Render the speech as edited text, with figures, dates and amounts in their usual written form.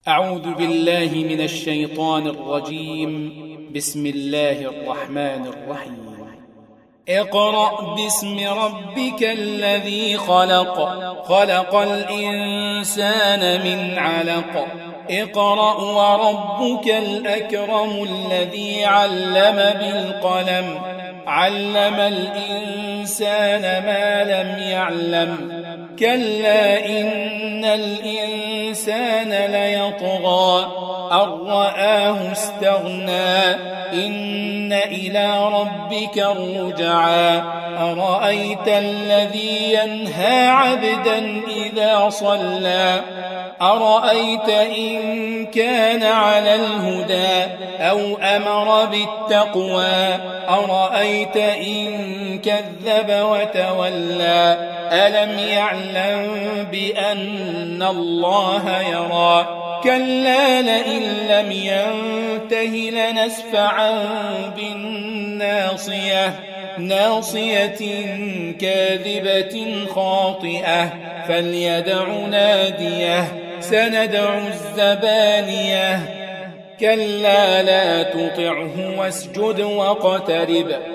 أعوذ بالله من الشيطان الرجيم. بسم الله الرحمن الرحيم. اقرأ باسم ربك الذي خلق. خلق الإنسان من علق. اقرأ وربك الأكرم الذي علم بالقلم. علم الإنسان ما لم يعلم. كلا إن الإنسان ليطغى أن رآه استغنى. إن إلى ربك الرجعى. أرأيت الذي ينهى عبدا إذا صلى. أرأيت إن كان على الهدى أو أمر بالتقوى. أرأيت إن كذب وتولى. ألم يعلم بأن الله يرى. كلا لئن لم ينته لنسفعا بالناصية. ناصية كاذبة خاطئة. فليدع ناديه. سندع الزبانية. كلا لا تطعه واسجد واقترب.